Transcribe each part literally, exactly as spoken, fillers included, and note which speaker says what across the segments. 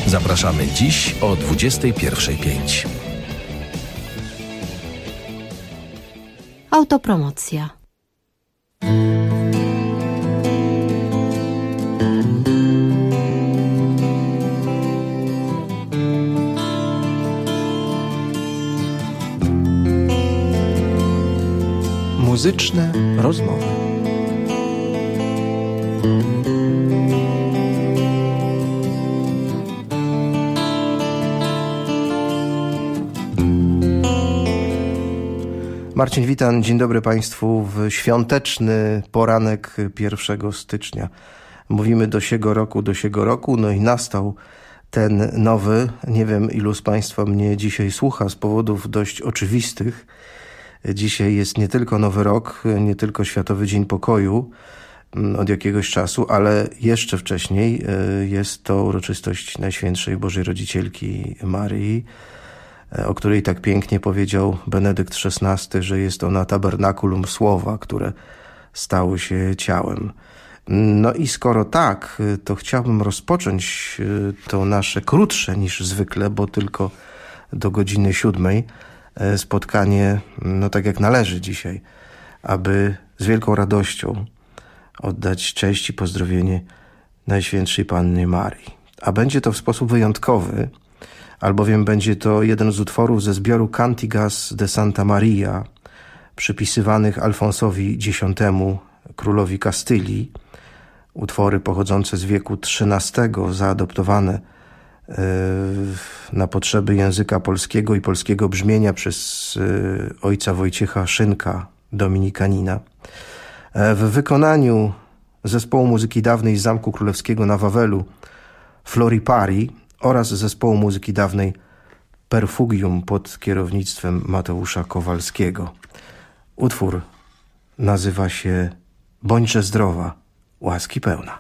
Speaker 1: Zapraszamy dziś o dwudziestej pierwszej pięć.
Speaker 2: Autopromocja.
Speaker 3: Muzyczne rozmowy. Marcin Witan, dzień dobry Państwu w świąteczny poranek pierwszego stycznia. Mówimy do siego roku, do siego roku, no i nastał ten nowy, nie wiem ilu z Państwa mnie dzisiaj słucha z powodów dość oczywistych. Dzisiaj jest nie tylko Nowy Rok, nie tylko Światowy Dzień Pokoju od jakiegoś czasu, ale jeszcze wcześniej jest to uroczystość Najświętszej Bożej Rodzicielki Maryi, o której tak pięknie powiedział Benedykt szesnasty, że jest ona tabernakulum słowa, które stało się ciałem. No i skoro tak, to chciałbym rozpocząć to nasze krótsze niż zwykle, bo tylko do godziny siódmej, spotkanie, no tak jak należy dzisiaj, aby z wielką radością oddać cześć i pozdrowienie Najświętszej Pannie Marii. A będzie to w sposób wyjątkowy, albowiem będzie to jeden z utworów ze zbioru Cantigas de Santa Maria, przypisywanych Alfonsowi X, królowi Kastylii. Utwory pochodzące z wieku trzynastego, zaadoptowane na potrzeby języka polskiego i polskiego brzmienia przez ojca Wojciecha Szynka, dominikanina. W wykonaniu zespołu muzyki dawnej z Zamku Królewskiego na Wawelu Floripari oraz zespołu muzyki dawnej Perfugium pod kierownictwem Mateusza Kowalskiego. Utwór nazywa się Bądźże zdrowa, łaski pełna.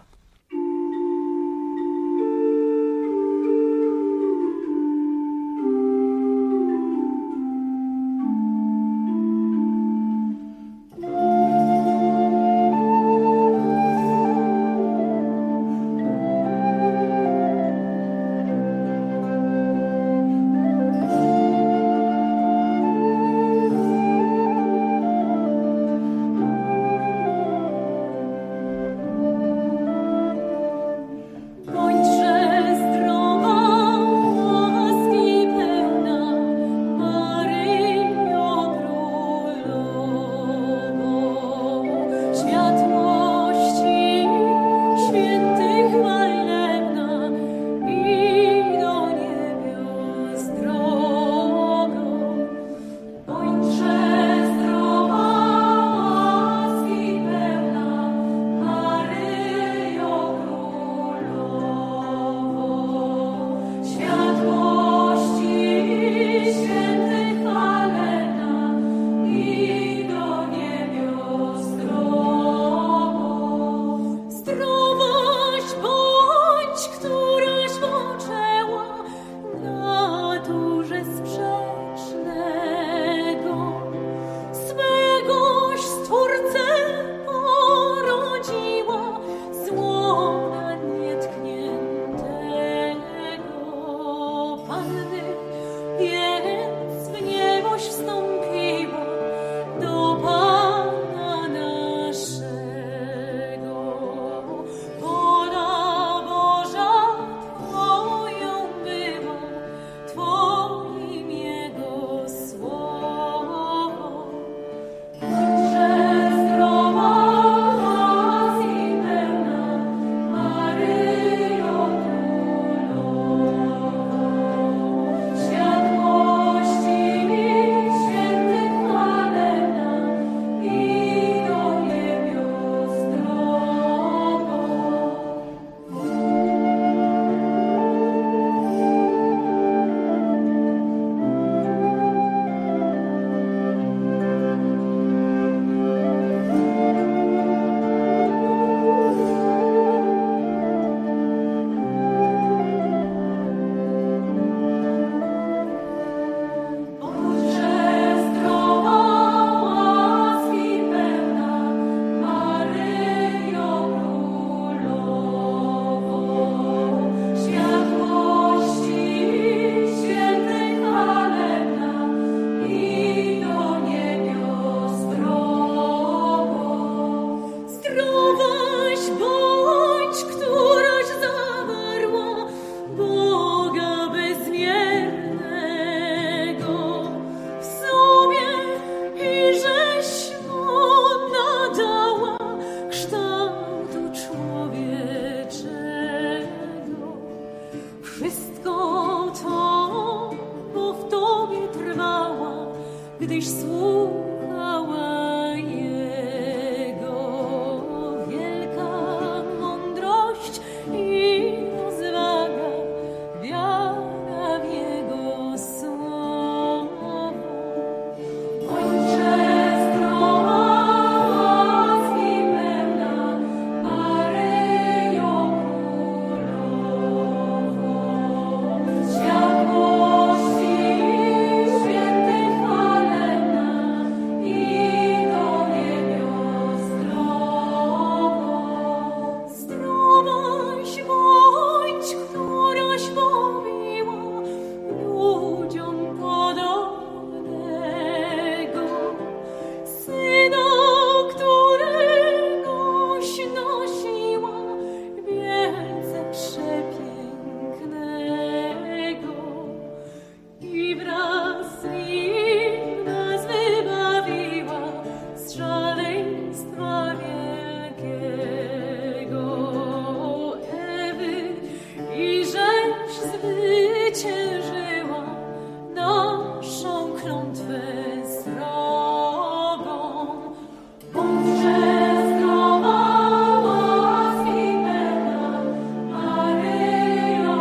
Speaker 2: przezwyciężyła naszą klątwę srogą. Bądźże zdrowa, łaski pełna, Maryjo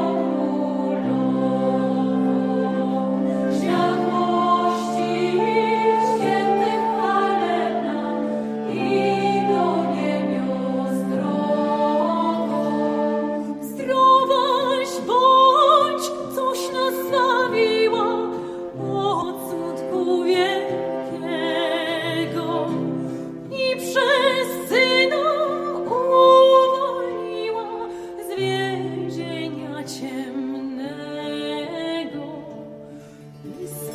Speaker 2: Królowo, światłości świętych chwalebna i do niebios drogą. Zdrowaś bądź, coś nas zbawiła od smutku wielkiego i przez Syna uwolniła z więzienia ciemnego. I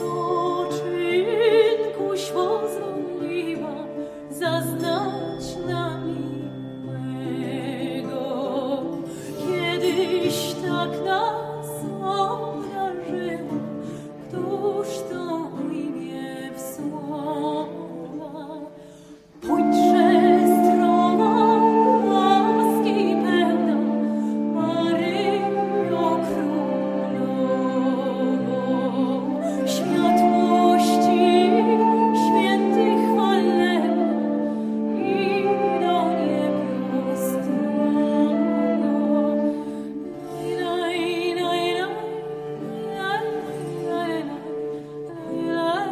Speaker 2: spoczynkuś pozwoliła zaznać nam miłego. Kiedyś tak nas obdarzyła, któż to ujmie w słowa? Pójdźże zdrowa, łaski pełna, Maryjo Królowo, światłości świętych chwalebna i do niebios drogą. Laj, laj, laj, laj, laj, laj,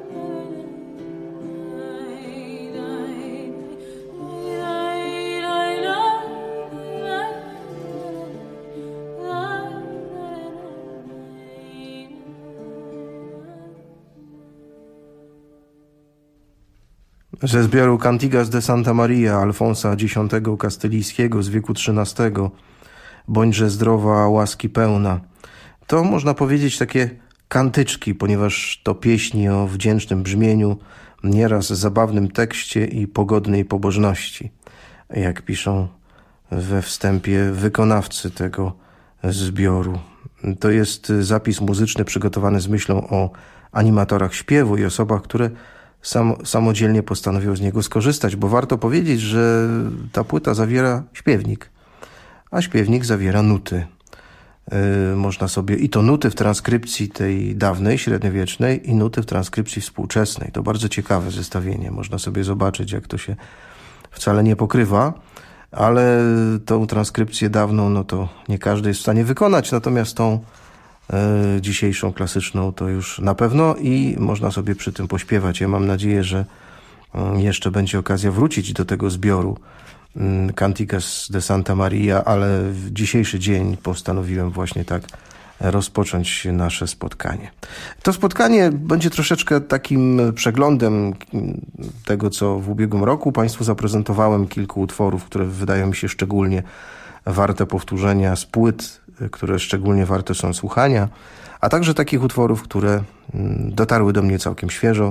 Speaker 3: Ze zbioru Cantigas de Santa Maria Alfonsa X Kastylijskiego z wieku trzynastego, Bądźże zdrowa, łaski pełna. To można powiedzieć takie kantyczki, ponieważ to pieśni o wdzięcznym brzmieniu, nieraz zabawnym tekście i pogodnej pobożności, jak piszą we wstępie wykonawcy tego zbioru. To jest zapis muzyczny przygotowany z myślą o animatorach śpiewu i osobach, które sam, samodzielnie postanowią z niego skorzystać, bo warto powiedzieć, że ta płyta zawiera śpiewnik, a śpiewnik zawiera nuty. Yy, można sobie i to nuty w transkrypcji tej dawnej, średniowiecznej i nuty w transkrypcji współczesnej. To bardzo ciekawe zestawienie. Można sobie zobaczyć, jak to się wcale nie pokrywa, ale tą transkrypcję dawną, no to nie każdy jest w stanie wykonać, natomiast tą yy, dzisiejszą klasyczną to już na pewno i można sobie przy tym pośpiewać. Ja mam nadzieję, że yy, jeszcze będzie okazja wrócić do tego zbioru Cantigas de Santa Maria, ale w dzisiejszy dzień postanowiłem właśnie tak rozpocząć nasze spotkanie. To spotkanie będzie troszeczkę takim przeglądem tego, co w ubiegłym roku Państwu zaprezentowałem. Kilku utworów, które wydają mi się szczególnie warte powtórzenia, z płyt, które szczególnie warte są słuchania, a także takich utworów, które dotarły do mnie całkiem świeżo.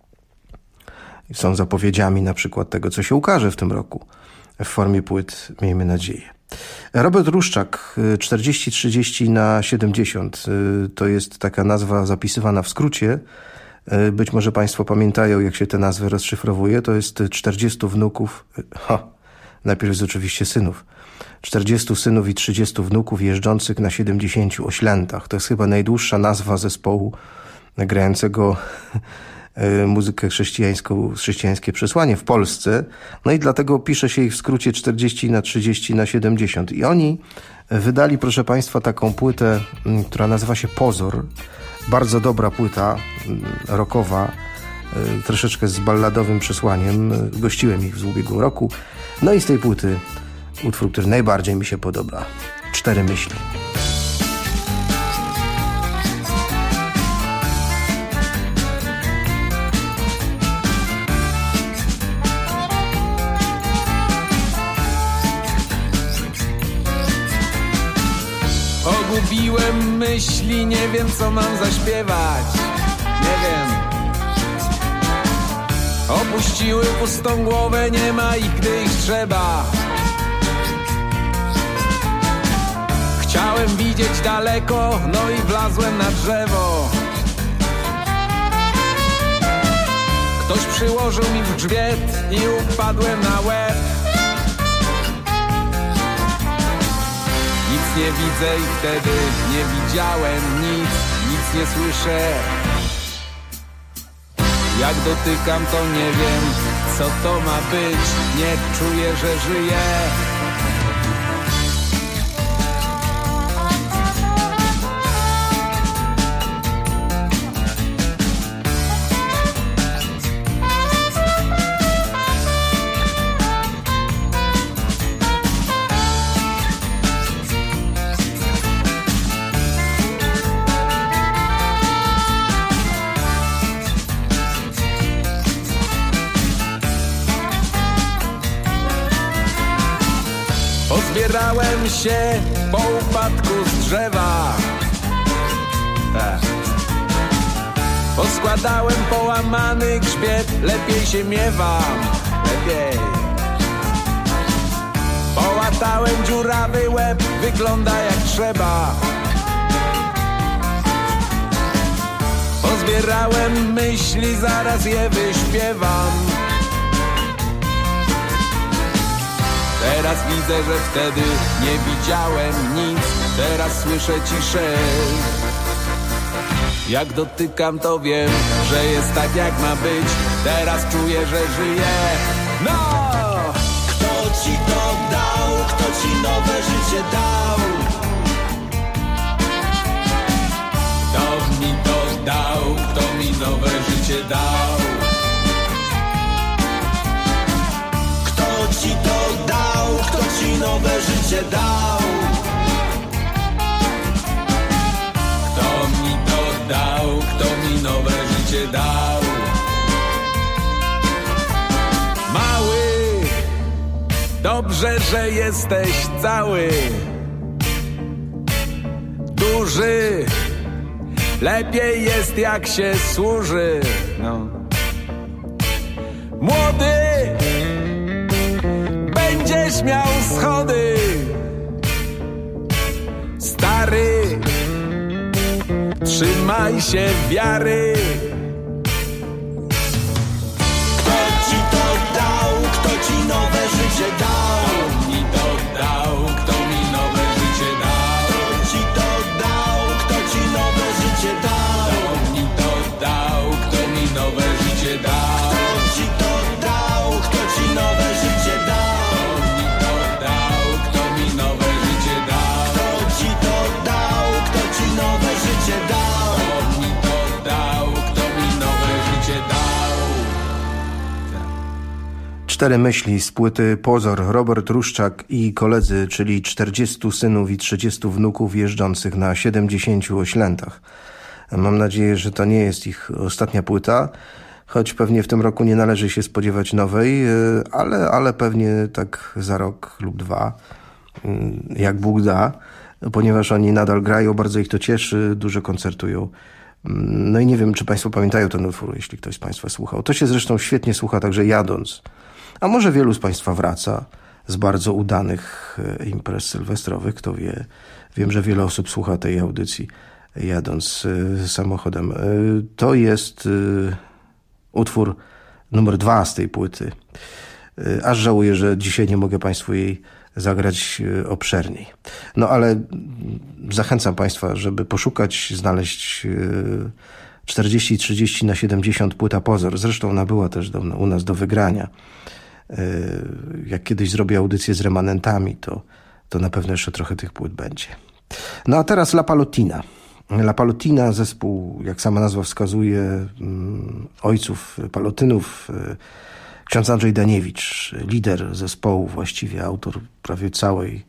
Speaker 3: Są zapowiedziami na przykład tego, co się ukaże w tym roku w formie płyt, miejmy nadzieję. Robert Ruszczak, czterdzieści trzydzieści na siedemdziesiąt, to jest taka nazwa zapisywana w skrócie. Być może Państwo pamiętają, jak się tę nazwę rozszyfrowuje. To jest czterdziestu wnuków, ha, najpierw jest oczywiście synów, czterdziestu synów i trzydziestu wnuków jeżdżących na siedemdziesięciu oślętach. To jest chyba najdłuższa nazwa zespołu grającego muzykę chrześcijańską, chrześcijańskie przesłanie w Polsce. No i dlatego pisze się ich w skrócie czterdzieści na trzydzieści na siedemdziesiąt. I oni wydali, proszę Państwa, taką płytę, która nazywa się Pozor. Bardzo dobra płyta, rockowa, troszeczkę z balladowym przesłaniem. Gościłem ich w ubiegłym roku. No i z tej płyty utwór, który najbardziej mi się podoba. Cztery myśli.
Speaker 4: Gubiłem myśli, nie wiem co mam zaśpiewać. Nie wiem. Opuściły pustą głowę, nie ma ich, gdy ich trzeba. Chciałem widzieć daleko, no i wlazłem na drzewo. Ktoś przyłożył mi w grzbiet i upadłem na łeb. nie widzę i wtedy nie widziałem nic, nic nie słyszę. Jak dotykam, to nie wiem, co to ma być. Nie czuję, że żyję. Pozbierałem się po upadku z drzewa. Tak. Poskładałem połamany grzbiet, lepiej się miewam, lepiej. Połatałem dziurawy łeb, wygląda jak trzeba. Pozbierałem myśli, zaraz je wyśpiewam. Teraz widzę, że wtedy nie widziałem nic. Teraz słyszę ciszę. Jak dotykam, to wiem, że jest tak jak ma być. Teraz czuję, że żyję. No!
Speaker 5: Kto ci to dał? Kto ci nowe życie dał?
Speaker 4: Kto mi to dał? Kto mi nowe życie dał?
Speaker 5: Kto ci to dał? Kto ci nowe życie dał?
Speaker 4: Kto mi to dał? Kto mi nowe życie dał? Mały, dobrze, że jesteś cały. Duży, lepiej jest jak się służy. No. Młody, będziesz miał schody. Stary, trzymaj się wiary.
Speaker 5: Kto ci to dał? Kto ci nowe życie dał?
Speaker 4: Kto mi to dał? Kto mi nowe życie dał?
Speaker 5: Kto ci to dał? Kto ci nowe życie dał?
Speaker 4: Kto mi to dał? Kto mi nowe życie dał?
Speaker 5: Kto ci to dał? Kto ci nowe życie dał?
Speaker 4: Kto mi nowe życie dał?
Speaker 5: Kto ci to dał? Kto ci nowe życie dał?
Speaker 4: Kto mi to dał? Kto mi nowe życie dał?
Speaker 3: Cztery myśli z płyty Pozor. Robert Ruszczak i koledzy, czyli czterdziestu synów i trzydziestu wnuków jeżdżących na siedemdziesięciu oślętach. Mam nadzieję, że to nie jest ich ostatnia płyta, choć pewnie w tym roku nie należy się spodziewać nowej, ale, ale pewnie tak za rok lub dwa, jak Bóg da, ponieważ oni nadal grają, bardzo ich to cieszy, dużo koncertują. No i nie wiem, czy Państwo pamiętają ten utwór, jeśli ktoś z Państwa słuchał. To się zresztą świetnie słucha także jadąc. A może wielu z Państwa wraca z bardzo udanych imprez sylwestrowych, kto wie. Wiem, że wiele osób słucha tej audycji jadąc samochodem. To jest utwór numer dwa z tej płyty. Aż żałuję, że dzisiaj nie mogę Państwu jej zagrać obszerniej. No ale zachęcam Państwa, żeby poszukać, znaleźć czterdzieści trzydzieści na siedemdziesiąt płyta Pozor. Zresztą ona była też do, u nas do wygrania. Jak kiedyś zrobię audycję z remanentami, to, to na pewno jeszcze trochę tych płyt będzie. No a teraz La Palotina. La Palotina, zespół, jak sama nazwa wskazuje, ojców Palotynów. Ksiądz Andrzej Daniewicz, lider zespołu, właściwie autor prawie całej,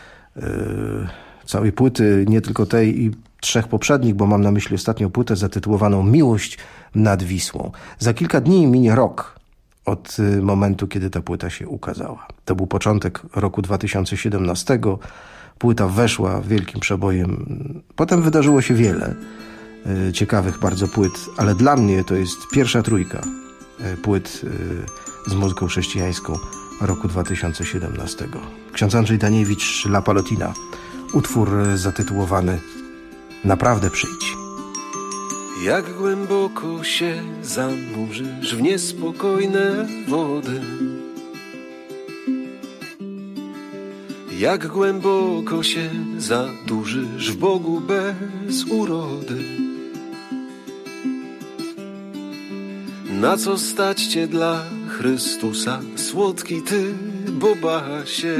Speaker 3: całej płyty, nie tylko tej i trzech poprzednich, bo mam na myśli ostatnią płytę zatytułowaną Miłość nad Wisłą. Za kilka dni minie rok od momentu, kiedy ta płyta się ukazała. To był początek roku dwa tysiące siedemnastego. Płyta weszła wielkim przebojem. Potem wydarzyło się wiele ciekawych bardzo płyt, ale dla mnie to jest pierwsza trójka płyt z muzyką chrześcijańską roku dwa tysiące siedemnastego. Ksiądz Andrzej Daniewicz, La Palotina. Utwór zatytułowany Naprawdę przyjdź.
Speaker 6: Jak głęboko się zanurzysz w niespokojne wody, Jak głęboko się zadurzysz w Bogu bez urody. Na co stać cię dla Chrystusa, słodki ty bobasie?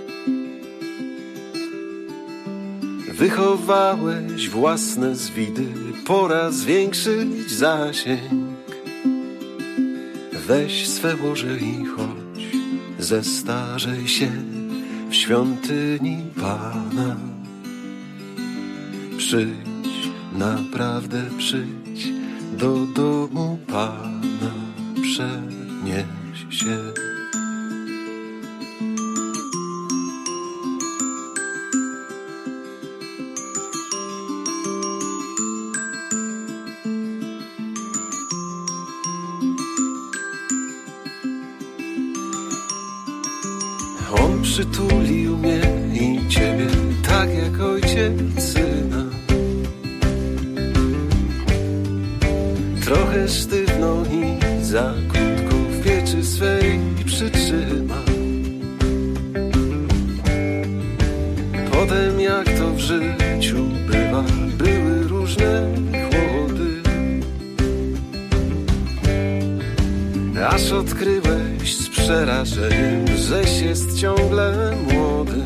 Speaker 6: Wychowałeś własne zwidy, pora zwiększyć zasięg. Weź swe łoże i chodź, zestarzej się w świątyni Pana. Przyjdź, naprawdę przyjdź do domu Pana, przenieś się. On przytulił mnie i ciebie, tak jak ojciec syna. Trochę sztywno i za krótko w pieczy swej przytrzyma. Potem jak to w życiu bywa, były różne chłody. Aż odkryłeś z przerażeniem, żeś jest ciągle młody.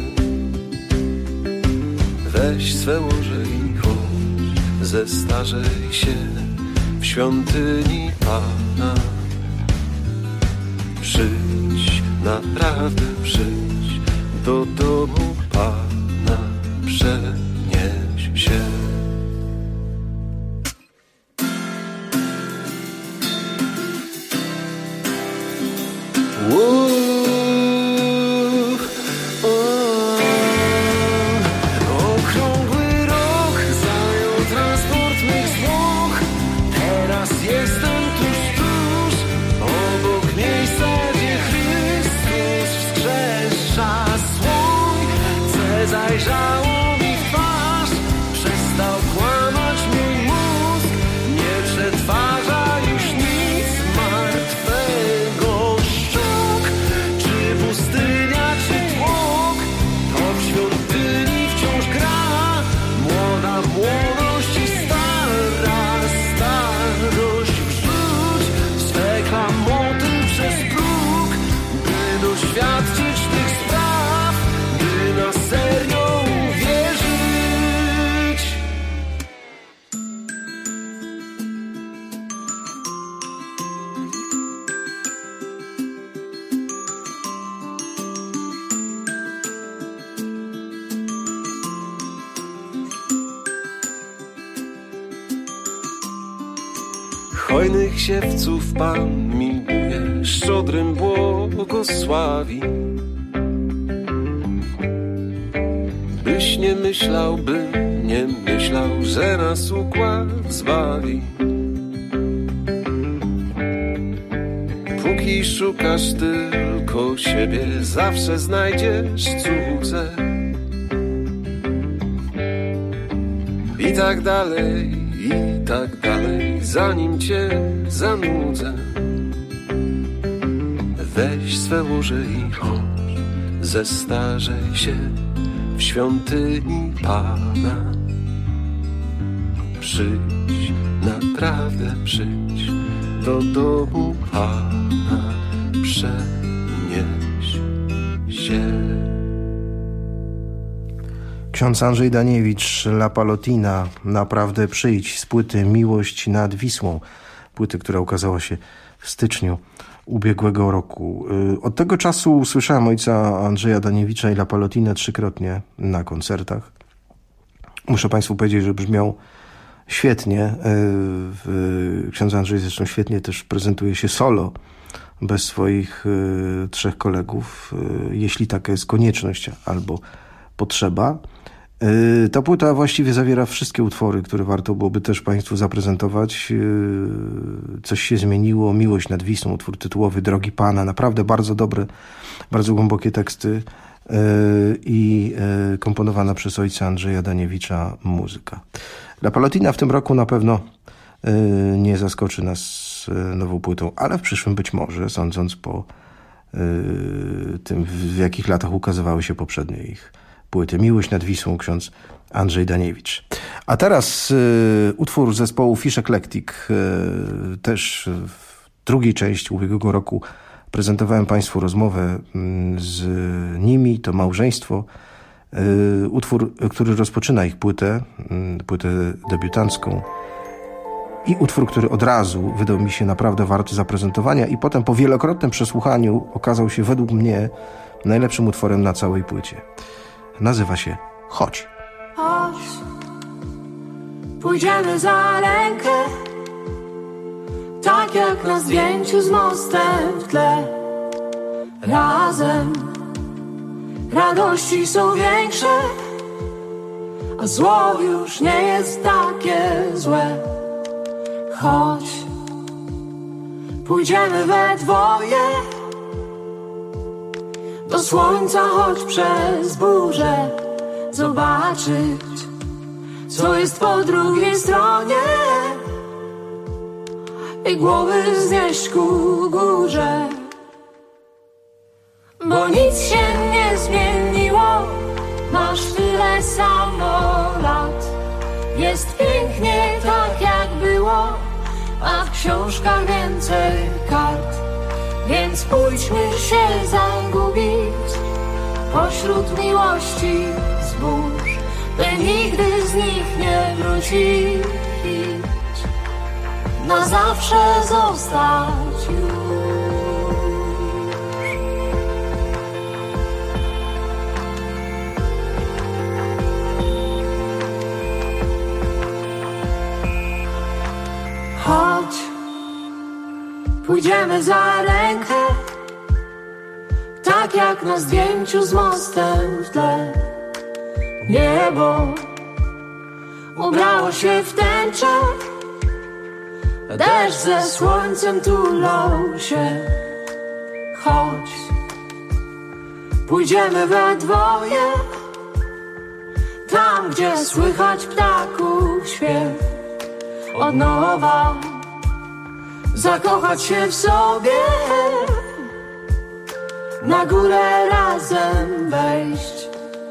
Speaker 6: Weź swe łoże i chodź, zestarzej się w świątyni Pana. Przyjdź, naprawdę przyjdź do domu Pana, przenieś się. Okrągły rok zajął transport mych zwłok. Teraz jestem tuż, tuż obok miejsca, gdzie Chrystus wskrzesza. Słońce zajrzało mi w twarz, przestał kłamać mój mózg. Nie przetwarza już nic martwego. Szczuk, czy pustynia, czy tłok, to w świątyni wciąż gra. Młoda młodość i stara starość. Wrzuć swe klamoty przez próg, by doświadczyć tych spraw, by na serio uwierzyć. Hojnych siewców Pan miłuje, szczodrym błogosławi. Byś nie myślał, by nie myślał, że nas układ zbawi. Póki szukasz tylko siebie, zawsze znajdziesz cudze. I tak dalej, i tak dalej, zanim cię zanudzę. Weź swe łoże i chodź, zestarzej się w świątyni Pana. Przyjdź, naprawdę przyjdź do domu Pana, przenieś się.
Speaker 3: Ksiądz Andrzej Daniewicz, La Palotina, naprawdę przyjdź, z płyty Miłość nad Wisłą. Płyty, która ukazała się w styczniu ubiegłego roku. Od tego czasu słyszałem ojca Andrzeja Daniewicza i La Palotinę trzykrotnie na koncertach. Muszę Państwu powiedzieć, że brzmiał świetnie. Ksiądz Andrzej zresztą świetnie też prezentuje się solo, bez swoich trzech kolegów, jeśli taka jest konieczność albo potrzeba. Ta płyta właściwie zawiera wszystkie utwory, które warto byłoby też Państwu zaprezentować. Coś się zmieniło, Miłość nad Wisłą, utwór tytułowy, Drogi Pana, naprawdę bardzo dobre, bardzo głębokie teksty i komponowana przez ojca Andrzeja Daniewicza muzyka. La Palotina w tym roku na pewno nie zaskoczy nas nową płytą, ale w przyszłym być może, sądząc po tym, w jakich latach ukazywały się poprzednie ich płyty. Miłość nad Wisłą, ksiądz Andrzej Daniewicz. A teraz y, utwór zespołu Fish Eclectic. Y, też w drugiej części ubiegłego roku prezentowałem Państwu rozmowę y, z nimi. To małżeństwo. Y, utwór, który rozpoczyna ich płytę, y, płytę debiutancką. I utwór, który od razu wydał mi się naprawdę warty zaprezentowania i potem po wielokrotnym przesłuchaniu okazał się według mnie najlepszym utworem na całej płycie. Nazywa się Chodź.
Speaker 2: Chodź, pójdziemy za rękę, tak jak na zdjęciu z mostem w tle. Razem radości są większe, a zło już nie jest takie złe. Chodź, pójdziemy we dwoje, do słońca choć przez burzę, zobaczyć, co jest po drugiej stronie i głowy znieść ku górze. Bo nic się nie zmieniło, masz tyle samo lat. Jest pięknie tak jak było, a w książkach więcej kart. Więc pójdźmy się zagubić pośród miłości zbóż, by nigdy z nich nie wrócić, na zawsze zostać już. Chodź, pójdziemy za rękę, tak jak na zdjęciu z mostem w tle. Niebo ubrało się w tęczę, deszcz ze słońcem tulą się. Chodź, pójdziemy we dwoje, tam gdzie słychać ptaków śpiew. Od nowa zakochać się w sobie, na górę razem wejść.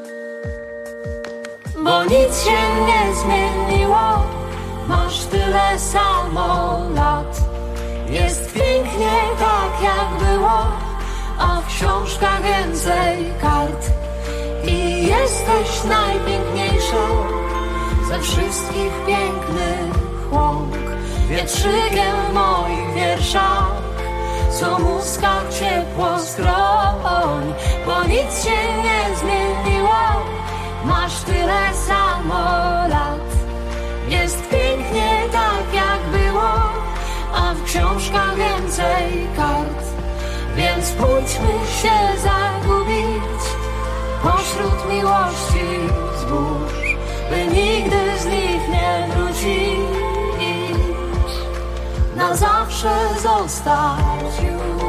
Speaker 2: Bo nic się nie zmieniło, masz tyle samo lat. Jest pięknie tak jak było, a w książkach więcej kart. I jesteś najpiękniejszą ze wszystkich pięknych łąk, wietrzykiem w moich wierszach, co muska ciepło skroń. Bo nic się nie zmieniło, masz tyle samo lat. Jest pięknie tak jak było, a w książkach więcej kart. Więc pójdźmy się zagubić pośród miłości zbóż, by nigdy z nich nie wrócić, na zawsze zostać już.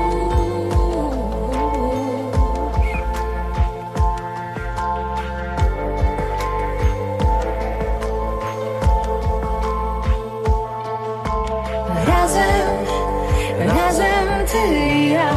Speaker 2: Razem, razem ty i ja.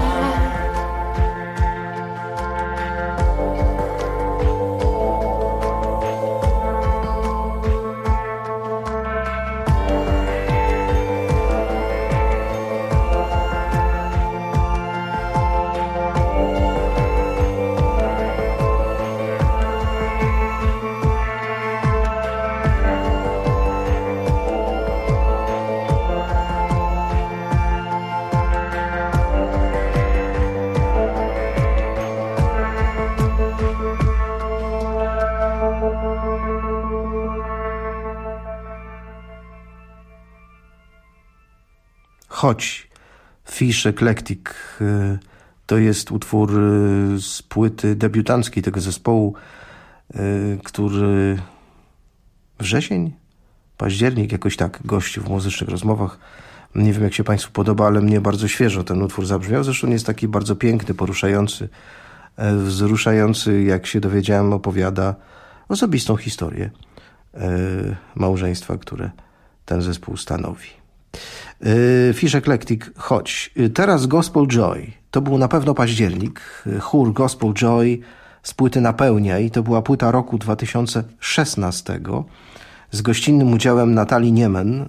Speaker 3: Chodź, Fish Eclectic. To jest utwór z płyty debiutanckiej tego zespołu, który wrzesień, październik, jakoś tak gościł w muzycznych rozmowach. Nie wiem, jak się Państwu podoba, ale mnie bardzo świeżo ten utwór zabrzmiał. Zresztą jest taki bardzo piękny, poruszający, wzruszający, jak się dowiedziałem, opowiada osobistą historię małżeństwa, które ten zespół stanowi. Fish Eclectic, chodź. Teraz Gospel Joy. To był na pewno październik. Chór Gospel Joy z płyty Napełniaj. To była płyta roku dwa tysiące szesnastego z gościnnym udziałem Natalii Niemen.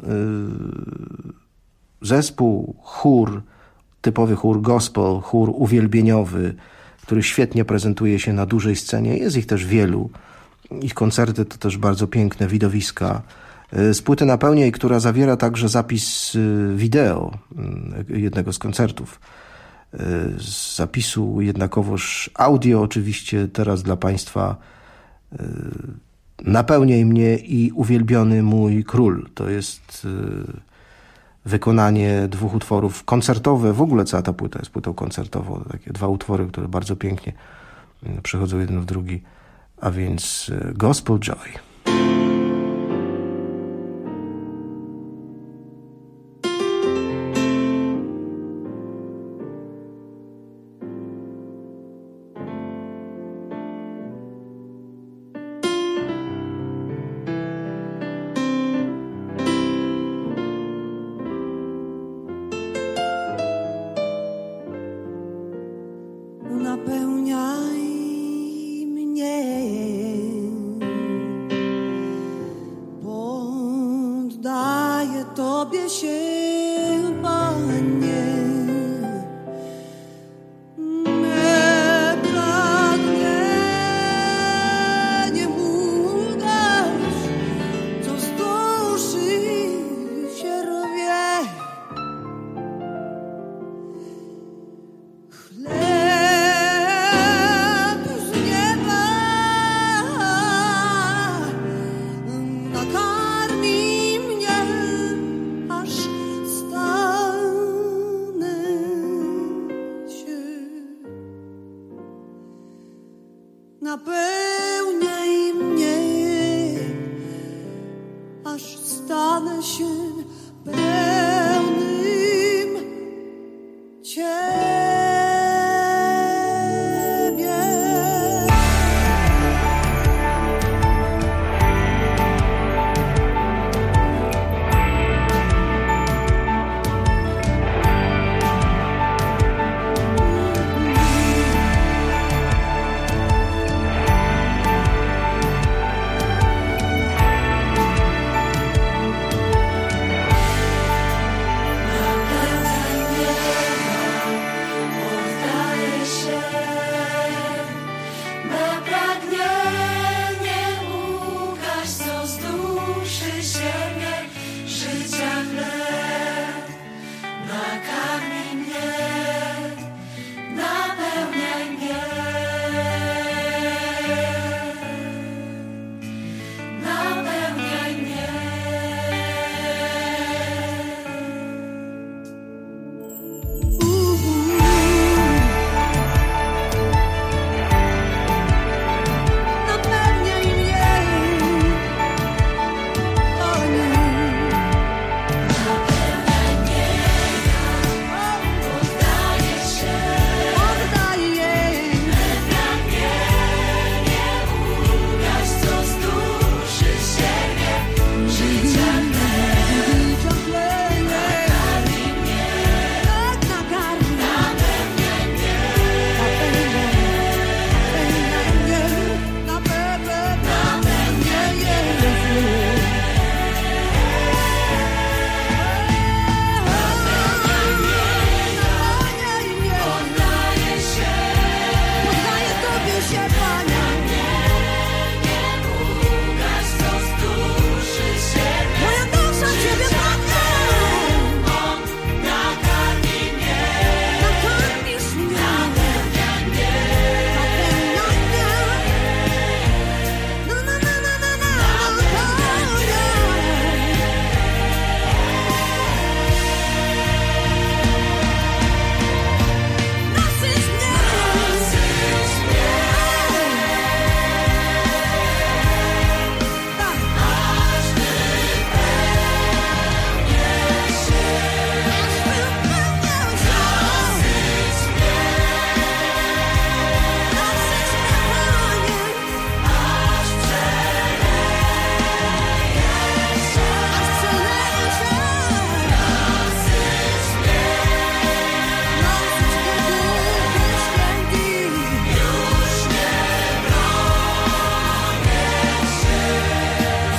Speaker 3: Zespół, chór, typowy chór gospel, chór uwielbieniowy, który świetnie prezentuje się na dużej scenie. Jest ich też wielu. Ich koncerty to też bardzo piękne widowiska. Z płyty Napełniaj, która zawiera także zapis wideo jednego z koncertów. Z zapisu jednakowoż audio oczywiście teraz dla Państwa Napełniaj mnie i Uwielbiony mój król. To jest wykonanie dwóch utworów koncertowe. W ogóle cała ta płyta jest płytą koncertową. Takie dwa utwory, które bardzo pięknie przechodzą jeden w drugi. A więc Gospel Joy.
Speaker 2: Napełniaj mnie, poddaję Tobie się, Panie. Me pragnienie ugaś, co z duszy się rwie. Chleb z nieba nakarmi mnie, aż stanę się. Napełniaj mnie, aż stanę się pełnym Ciebie.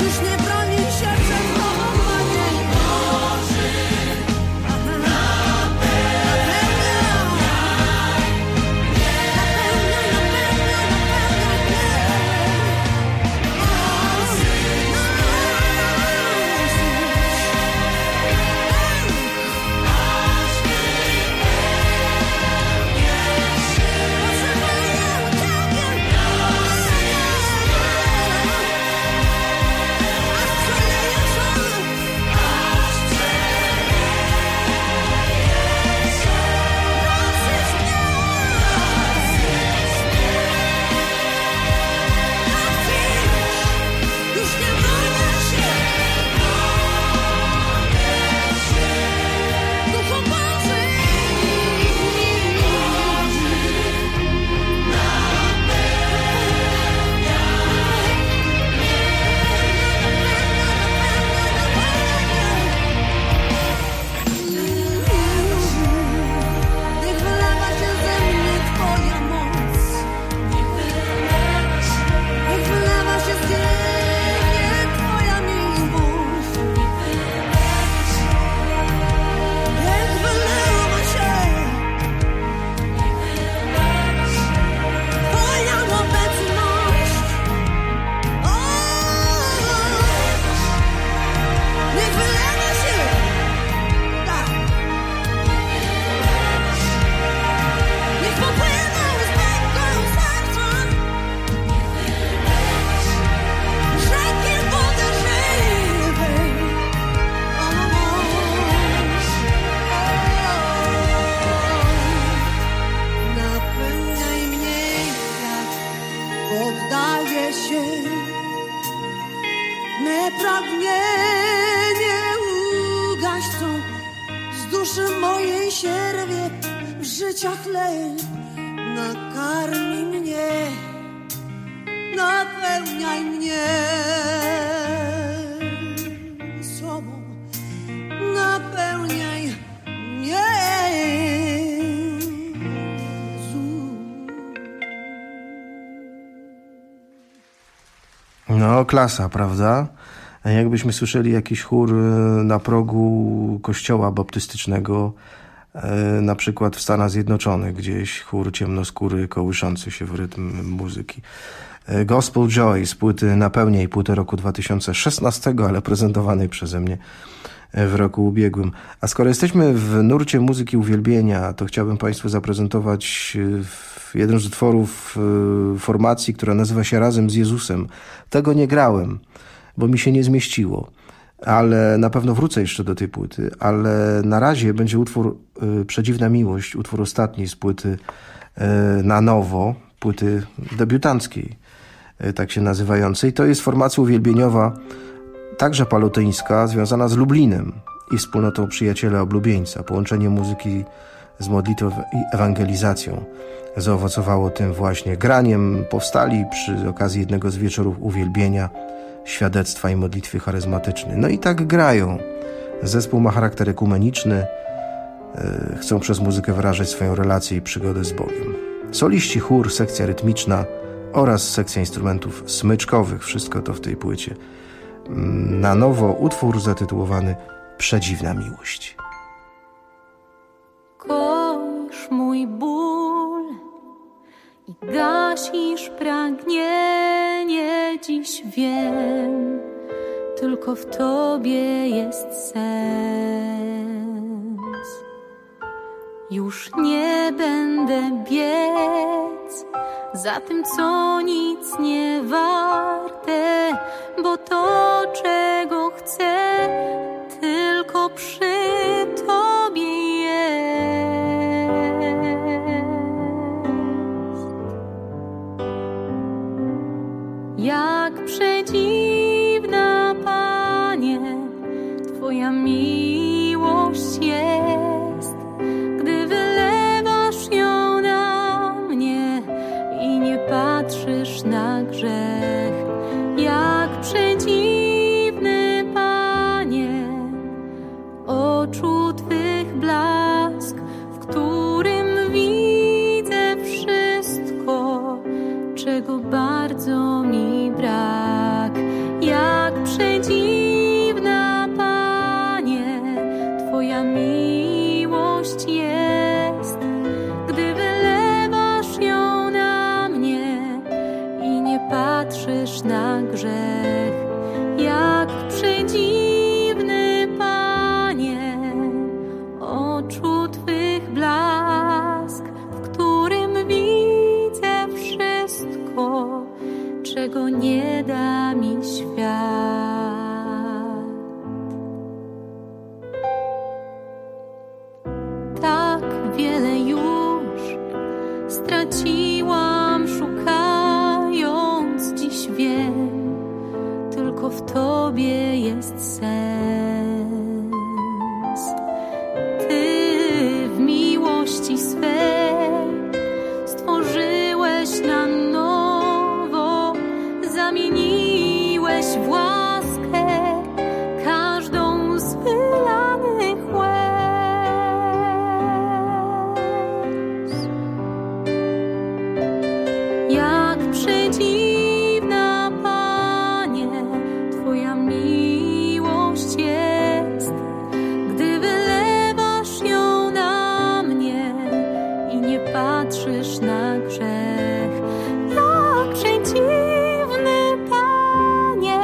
Speaker 2: już nie broni się przed Tobą, Panie.
Speaker 3: No, klasa, prawda? Jakbyśmy słyszeli jakiś chór na progu kościoła baptystycznego, na przykład w Stanach Zjednoczonych, gdzieś chór ciemnoskóry kołyszący się w rytm muzyki. Gospel Joy z płyty Napełniaj, płyty roku dwa tysiące szesnastego, ale prezentowanej przeze mnie w roku ubiegłym. A skoro jesteśmy w nurcie muzyki uwielbienia, to chciałbym Państwu zaprezentować jeden z utworów formacji, która nazywa się Razem z Jezusem. Tego nie grałem, bo mi się nie zmieściło, ale na pewno wrócę jeszcze do tej płyty, ale na razie będzie utwór Przedziwna Miłość, utwór ostatni z płyty Na Nowo, płyty debiutanckiej, tak się nazywającej. To jest formacja uwielbieniowa, także palotyńska, związana z Lublinem i wspólnotą Przyjaciele Oblubieńca. Połączenie muzyki z modlitwą i ewangelizacją zaowocowało tym właśnie graniem. Powstali przy okazji jednego z wieczorów uwielbienia, świadectwa i modlitwy charyzmatycznej. No i tak grają. Zespół ma charakter ekumeniczny, yy, chcą przez muzykę wyrażać swoją relację i przygodę z Bogiem. Soliści, chór, sekcja rytmiczna oraz sekcja instrumentów smyczkowych. Wszystko to w tej płycie. Na nowo utwór zatytułowany Przedziwna Miłość.
Speaker 7: Koisz mój ból i gasisz pragnienie, dziś wiem, tylko w Tobie jest sens. Już nie będę biec za tym, co nic nie warte, bo to, czego chcę, tylko przy Tobie jest. Jak przedziwna, Panie, Twoja miłość jest, gdy wylewasz ją na mnie i nie patrzysz na grzech. Jak przedziwna, przedziwny, Panie, oczu Twych blask, w którym widzę wszystko, czego nie da mi świat. Tak wiele już straciłam, szukając, dziś wiem, tylko w Tobie jest sens. Ty w miłości swej stworzyłeś na nowo, zamieniłeś w łaskę każdą z wylanych łez. Jak przedziwna, Panie, Twoja miłość jest, gdy wylewasz ją na mnie i nie patrzysz na grzech. Jak przedziwny, Panie,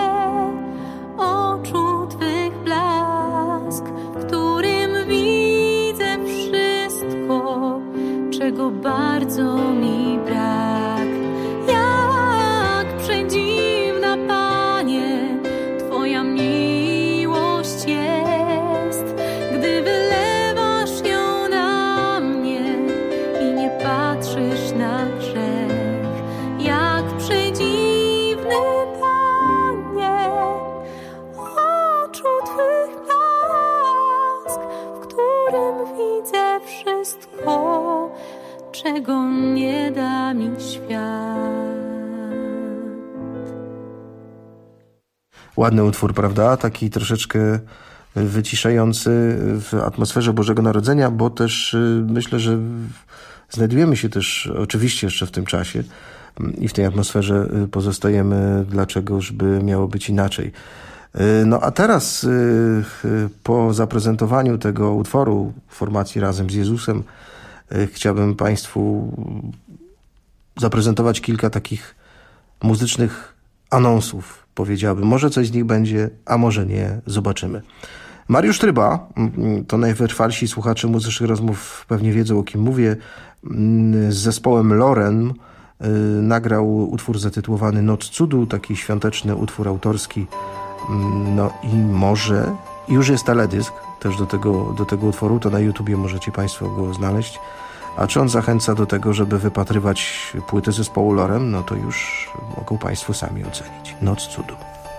Speaker 7: oczu Twych blask, w którym widzę wszystko, czego bardzo mi brak. Jak przedziwna, Panie, Twoja miłość jest, gdy wylewasz ją na mnie i nie patrzysz na grzech. Jak przedziwny, Panie, oczu Twych blask, w którym widzę wszystko, czego nie da mi świat.
Speaker 3: Ładny utwór, prawda? Taki troszeczkę wyciszający w atmosferze Bożego Narodzenia, bo też y, myślę, że znajdujemy się też oczywiście jeszcze w tym czasie i w tej atmosferze pozostajemy, dlaczegożby miało być inaczej. No a teraz po zaprezentowaniu tego utworu w formacji Razem z Jezusem chciałbym Państwu zaprezentować kilka takich muzycznych anonsów, powiedziałbym. Może coś z nich będzie, a może nie. Zobaczymy. Mariusz Tryba, to najwytrwalsi słuchacze muzycznych rozmów pewnie wiedzą, o kim mówię, z zespołem Lorem nagrał utwór zatytułowany Noc Cudu, taki świąteczny utwór autorski. No i może już jest teledysk też do tego, do tego utworu, to na YouTubie możecie Państwo go znaleźć. A czy on zachęca do tego, żeby wypatrywać płyty zespołu Lorem, no to już mogą Państwo sami ocenić. Noc Cudu.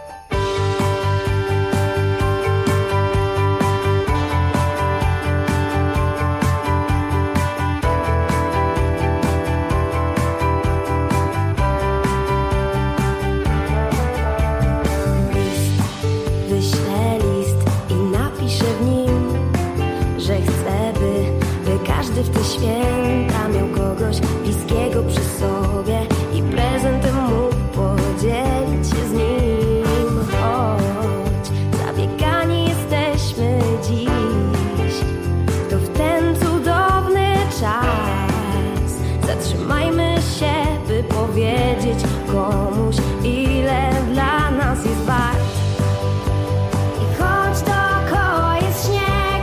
Speaker 8: W te święta miał kogoś bliskiego przy sobie i prezentem mógł podzielić się z nim. Choć zabiegani jesteśmy dziś, to w ten cudowny czas zatrzymajmy się, by powiedzieć komuś, ile dla nas jest wart. I choć dookoła jest śnieg,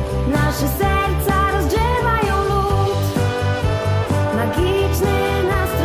Speaker 8: nasze serca magiczny nas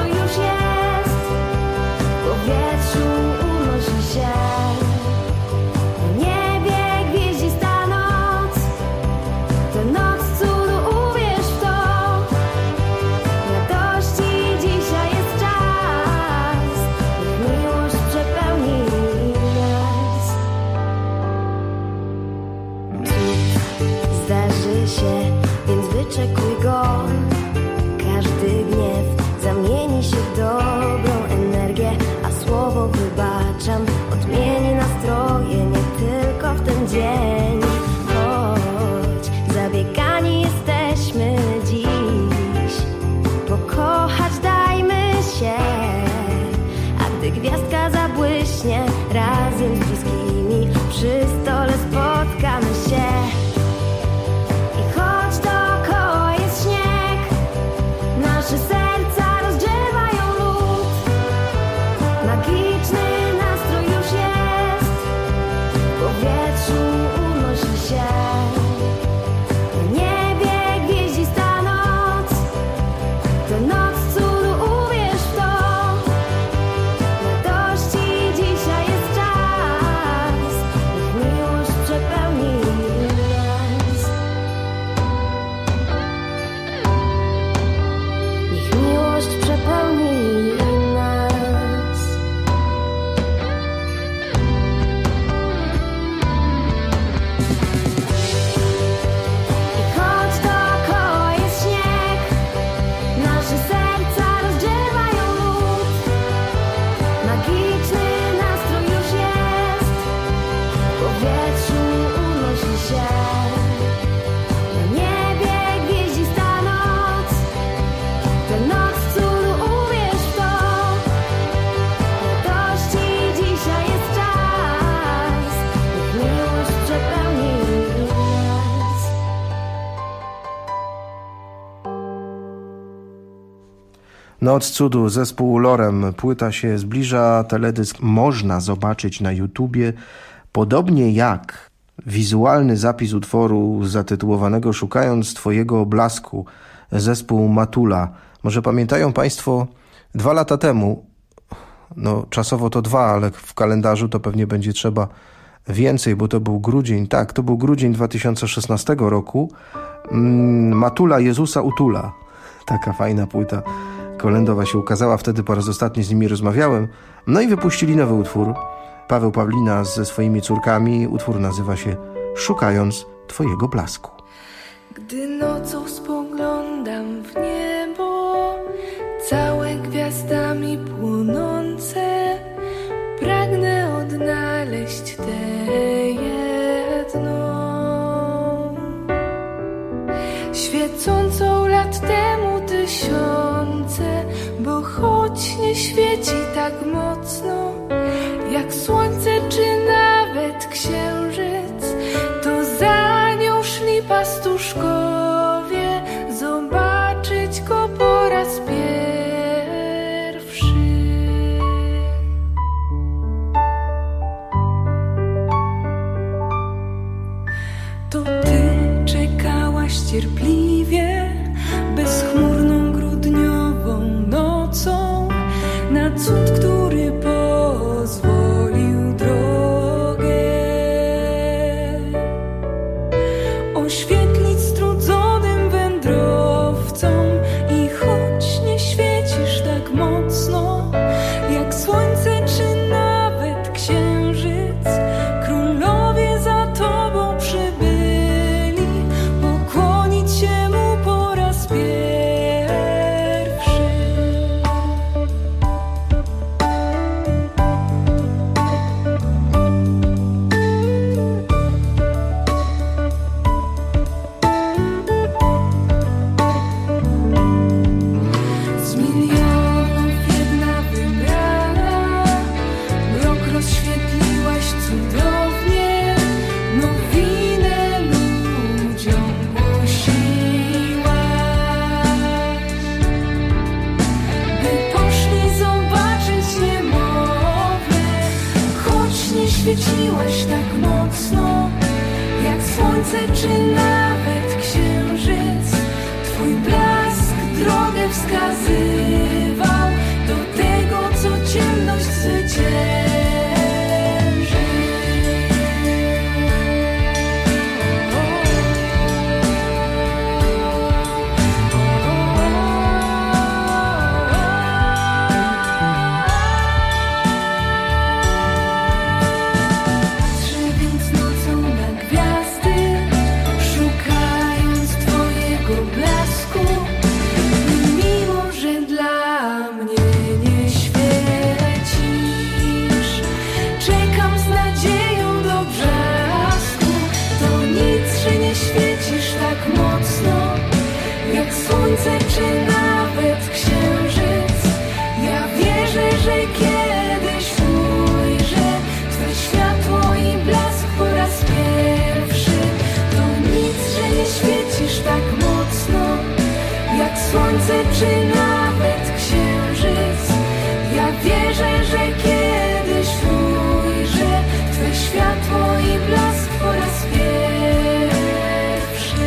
Speaker 3: Noc cudu, zespół Lorem. Płyta się zbliża, teledysk można zobaczyć na YouTubie. Podobnie jak wizualny zapis utworu zatytułowanego Szukając Twojego blasku, zespół Matula. Może pamiętają Państwo, dwa lata temu, no czasowo to dwa, ale w kalendarzu to pewnie będzie trzeba więcej, bo to był grudzień, tak, to był grudzień dwa tysiące szesnastego roku. Matula Jezusa Utula. Taka fajna płyta kolędowa się ukazała, wtedy po raz ostatni z nimi rozmawiałem. No i wypuścili nowy utwór. Paweł Pawlina ze swoimi córkami. Utwór nazywa się Szukając Twojego blasku.
Speaker 2: Gdy nocą spoglądam w niebo, całe gwiazdami płonące, pragnę odnaleźć tę jedną, świecącą lat temu tysiące, bo choć nie świeci tak mocno jak słońce czy nawet księżyc, to za nią szli pastuszkowie zobaczyć go po raz pierwszy. To ty czekałaś cierpliwie bezchmurną grudniową nocą na cud, który pozwolił drogę oświetlić strudzonym wędrowcom. I choć nie świecisz tak mocno jak słońce czy nawet księżyc, królowie za tobą przybyli pokłonić się mu po raz pierwszy. Z milionów jedna wybrana, rok rozświetliłaś cudownie, nowinę ludziom głosiłaś, by poszli zobaczyć niemowlę. Choć nie świeciłaś tak mocno jak słońce czy nawet księżyc, twój blask drogę wskazywał do tego, co ciemność zwycięży. Patrzę więc nocą na gwiazdy, szukając twojego blasku. I mimo że dla mnie nie świecisz, czekam z nadzieją do brzasku. To nic, że nie świecisz tak mocno jak słońce czy nawet księżyc. Ja wierzę, że kiedyś ujrzę twe światło i blask po raz pierwszy. To nic, że nie świecisz tak mocno jak słońce czy nawet księżyc. Ja wierzę, że kiedyś ujrzę twe światło i blask po raz pierwszy.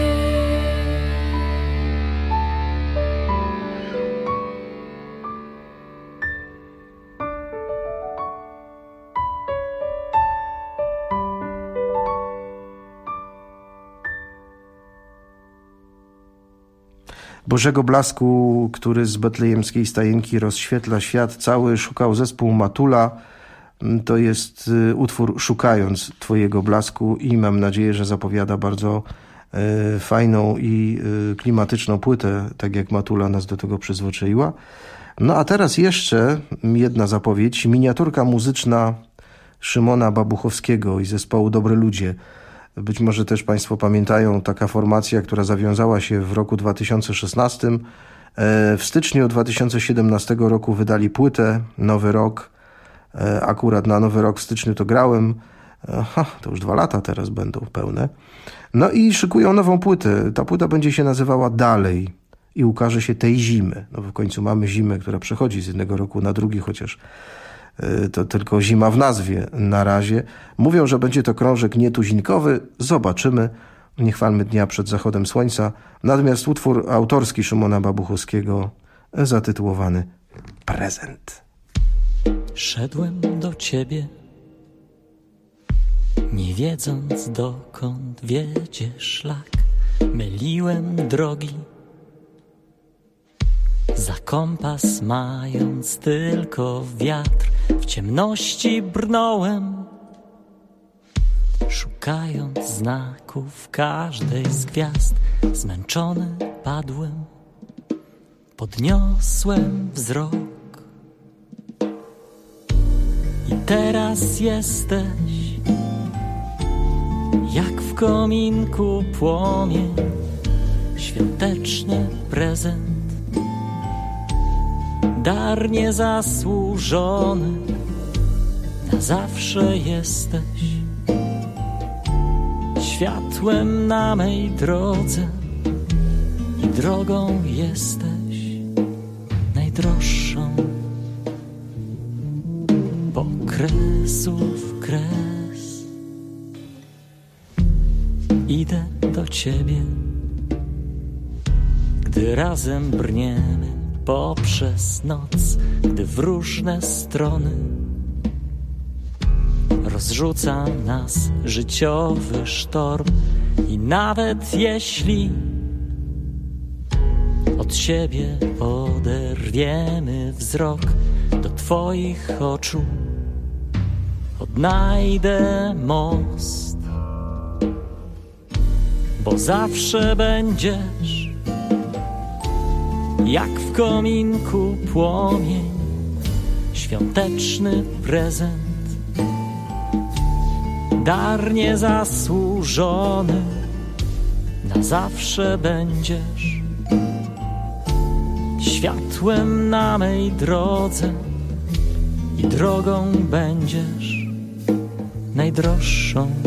Speaker 3: Bożego blasku, który z betlejemskiej stajenki rozświetla świat cały, szukał zespół Matula. To jest y, utwór Szukając Twojego blasku i mam nadzieję, że zapowiada bardzo y, fajną i y, klimatyczną płytę, tak jak Matula nas do tego przyzwyczaiła. No a teraz jeszcze jedna zapowiedź. Miniaturka muzyczna Szymona Babuchowskiego i zespołu Dobry Ludzie. Być może też Państwo pamiętają, taka formacja, która zawiązała się w roku dwa tysiące szesnastym. W styczniu dwa tysiące siedemnastego roku wydali płytę Nowy Rok. Akurat na Nowy Rok w styczniu to grałem. Aha, to już dwa lata teraz będą pełne. No i szykują nową płytę. Ta płyta będzie się nazywała Dalej. i ukaże się tej zimy. No w końcu mamy zimę, która przechodzi z jednego roku na drugi, chociaż to tylko zima w nazwie na razie. Mówią, że będzie to krążek nietuzinkowy. Zobaczymy. Nie chwalmy dnia przed zachodem słońca. Natomiast utwór autorski Szymona Babuchowskiego zatytułowany Prezent.
Speaker 9: Szedłem do ciebie, nie wiedząc dokąd wiedzie szlak. Myliłem drogi, za kompas mając tylko wiatr. W ciemności brnąłem, szukając znaków każdej z gwiazd. Zmęczony padłem, podniosłem wzrok. I teraz jesteś jak w kominku płomień, świąteczny prezent, dar niezasłużony. Na zawsze jesteś światłem na mej drodze i drogą jesteś najdroższą. Po kresów kres idę do ciebie, gdy razem brniemy poprzez noc, gdy w różne strony rozrzuca nas życiowy sztorm. I nawet jeśli od siebie oderwiemy wzrok, do twoich oczu odnajdę most, bo zawsze będziesz jak w kominku płomień, świąteczny prezent, dar niezasłużony. Na zawsze będziesz światłem na mej drodze i drogą będziesz najdroższą.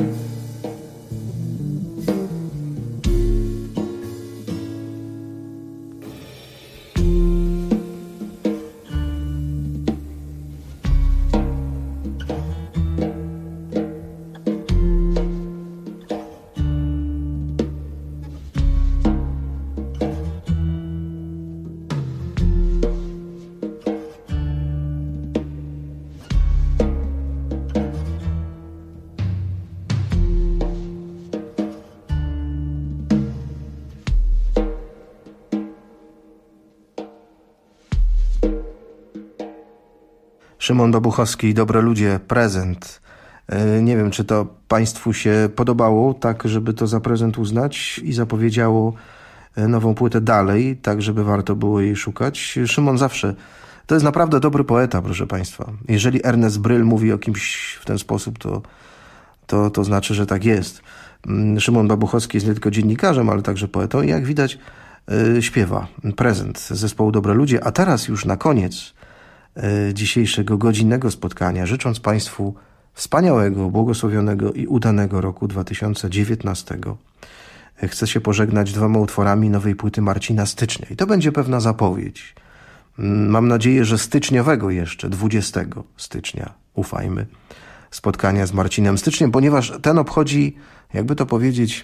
Speaker 3: Szymon Babuchowski, Dobre ludzie, prezent. Nie wiem, czy to państwu się podobało, tak żeby to za prezent uznać i zapowiedziało nową płytę dalej, tak żeby warto było jej szukać. Szymon zawsze, to jest naprawdę dobry poeta, proszę państwa. Jeżeli Ernest Bryl mówi o kimś w ten sposób, to, to, to znaczy, że tak jest. Szymon Babuchowski jest nie tylko dziennikarzem, ale także poetą i jak widać yy, śpiewa. Prezent zespołu Dobre ludzie. A teraz już na koniec dzisiejszego godzinnego spotkania, życząc państwu wspaniałego, błogosławionego i udanego roku dwa tysiące dziewiętnastego. Chcę się pożegnać dwoma utworami nowej płyty Marcina Stycznia. I to będzie pewna zapowiedź. Mam nadzieję, że styczniowego jeszcze, dwudziestego stycznia, ufajmy, spotkania z Marcinem Styczniem, ponieważ ten obchodzi, jakby to powiedzieć,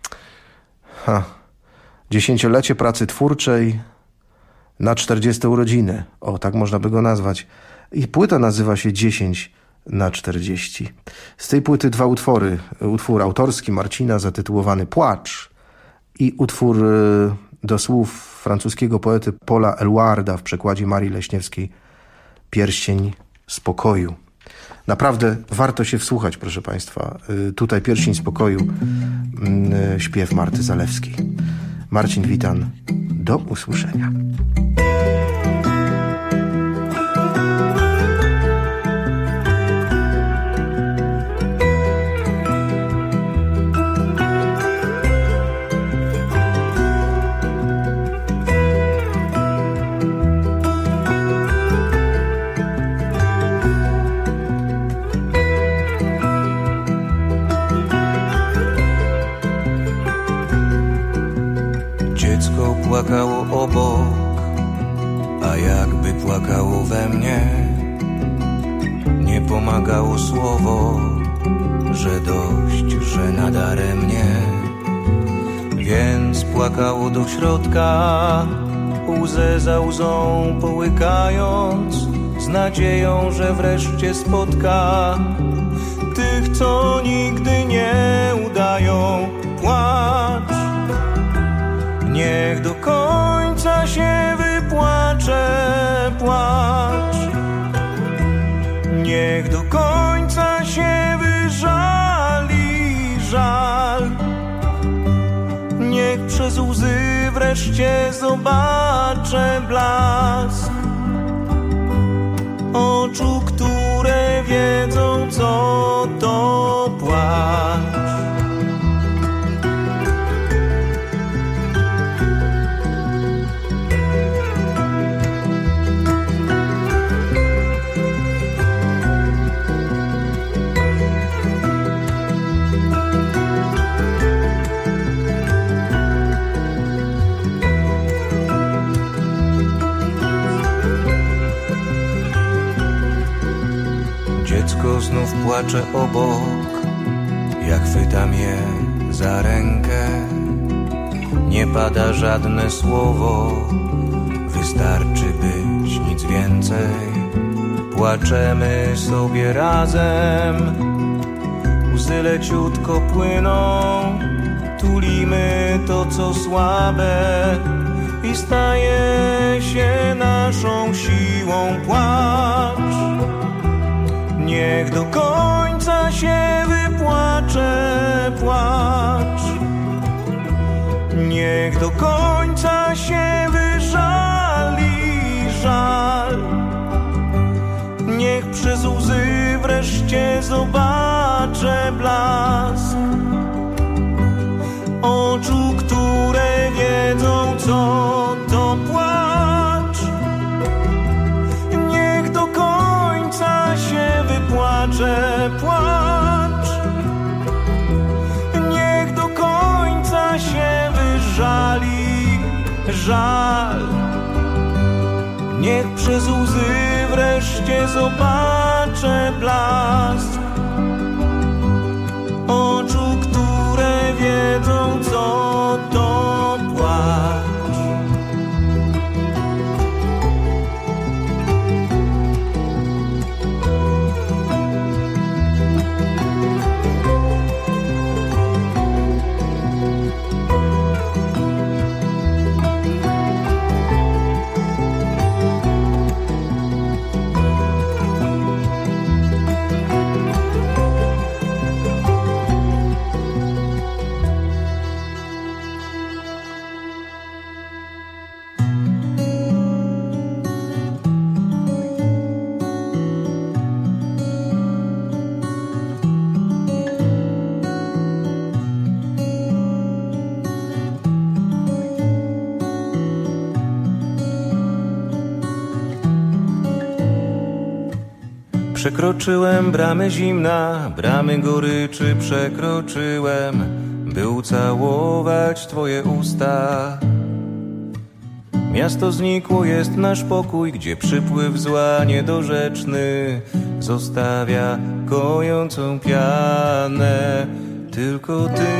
Speaker 3: ha, dziesięciolecie pracy twórczej na czterdzieste urodziny. O, tak można by go nazwać. I płyta nazywa się dziesięć na czterdzieści. Z tej płyty dwa utwory. Utwór autorski Marcina zatytułowany Płacz i utwór do słów francuskiego poety Paula Eluarda w przekładzie Marii Leśniewskiej Pierścień spokoju. Naprawdę warto się wsłuchać, proszę państwa. Tutaj Pierścień spokoju, śpiew Marty Zalewskiej. Marcin Witan, do usłyszenia.
Speaker 5: Dziecko
Speaker 10: płakało obok, a jakby płakało we mnie. Nie pomagało słowo, że dość, że nadaremnie. Więc płakało do środka, łzę za łzą połykając, z nadzieją, że wreszcie spotka tych, co nigdy nie udają. Płacz, niech do końca się wypłacze. Płacz, niech do końca się wyżali żal. Niech przez łzy wreszcie zobaczę blask oczu, które wiedzą, co to płacz. Dziecko znów płacze obok, ja chwytam je za rękę. Nie pada żadne słowo, wystarczy być, nic więcej. Płaczemy sobie razem, łzy leciutko płyną. Tulimy to, co słabe i staje się naszą siłą. Płacz, niech do końca się wypłacze. Płacz, niech do końca się wyżali żal. Niech przez łzy wreszcie zobaczę blask oczu, które wiedzą, co to płacz. Niech do końca się wypłacze. Płacz, niech do końca się wyżali żal. Niech przez łzy wreszcie zobaczę blask oczu, które wiedzą, co to płacz. Przekroczyłem bramy zimna, bramy goryczy przekroczyłem, by ucałować twoje usta. Miasto znikło, jest nasz pokój, gdzie przypływ zła niedorzeczny zostawia kojącą pianę. Tylko ty,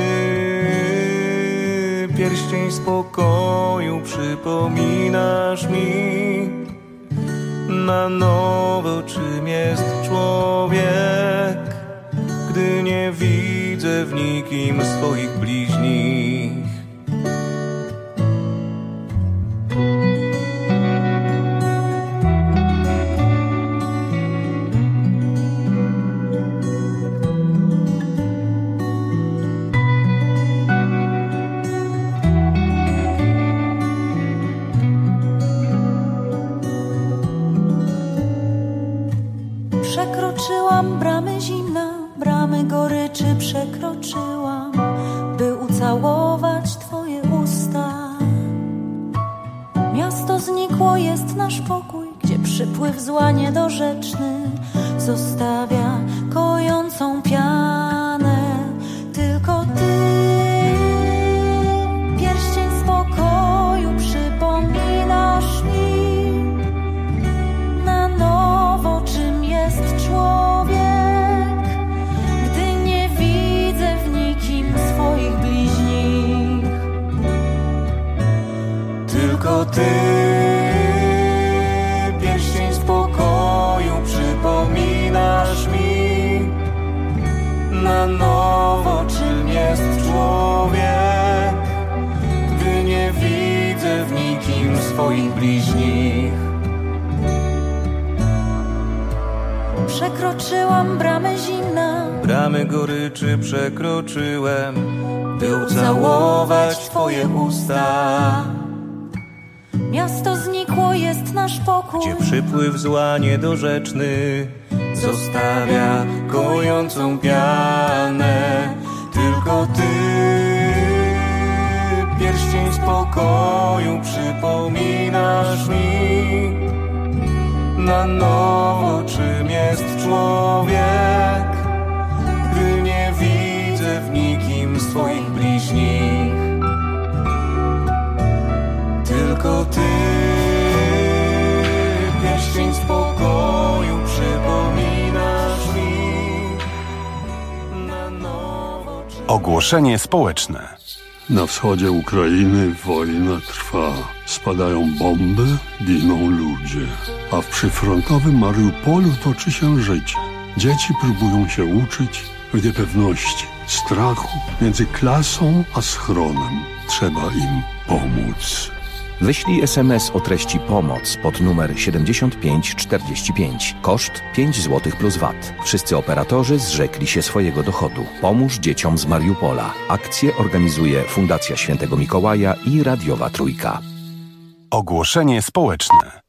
Speaker 10: pierścień spokoju, przypominasz mi na nowo, czym jest człowiek, gdy nie widzę w nikim swoich bliźnich.
Speaker 7: Przekroczyłam bramy zimna, bramy goryczy przekroczyłam, by ucałować twoje usta. Miasto znikło, jest nasz pokój, gdzie przypływ zła niedorzeczny zostawia kojącą pianę. Tylko ty, pierścień spokoju,
Speaker 10: ty. Pierścień spokoju przypominasz mi na nowo, czym jest człowiek, gdy nie widzę w nikim swoich bliźnich.
Speaker 7: Przekroczyłam bramę zimna,
Speaker 10: bramy goryczy przekroczyłem, by ucałować twoje usta.
Speaker 7: Miasto znikło, jest nasz pokój,
Speaker 10: gdzie przypływ zła niedorzeczny zostawia kojącą pianę. Tylko ty, pierścień spokoju przypominasz mi na nowo, czym jest człowiek, gdy nie widzę w nikim swoich bliźnich. Tylko ty, pierścień spokoju przypominasz mi na nowo. Czym...
Speaker 11: Ogłoszenie społeczne.
Speaker 12: Na wschodzie Ukrainy wojna trwa. Spadają bomby, giną ludzie. A w przyfrontowym Mariupolu toczy się życie. Dzieci próbują się uczyć w niepewności, strachu między klasą a schronem. Trzeba im pomóc.
Speaker 1: Wyślij es em es o treści pomoc pod numer siedemdziesiąt pięć czterdzieści pięć. Koszt pięć złotych plus V A T. Wszyscy operatorzy zrzekli się swojego dochodu. Pomóż dzieciom z Mariupola. Akcję organizuje Fundacja Świętego Mikołaja i Radiowa Trójka.
Speaker 11: Ogłoszenie społeczne.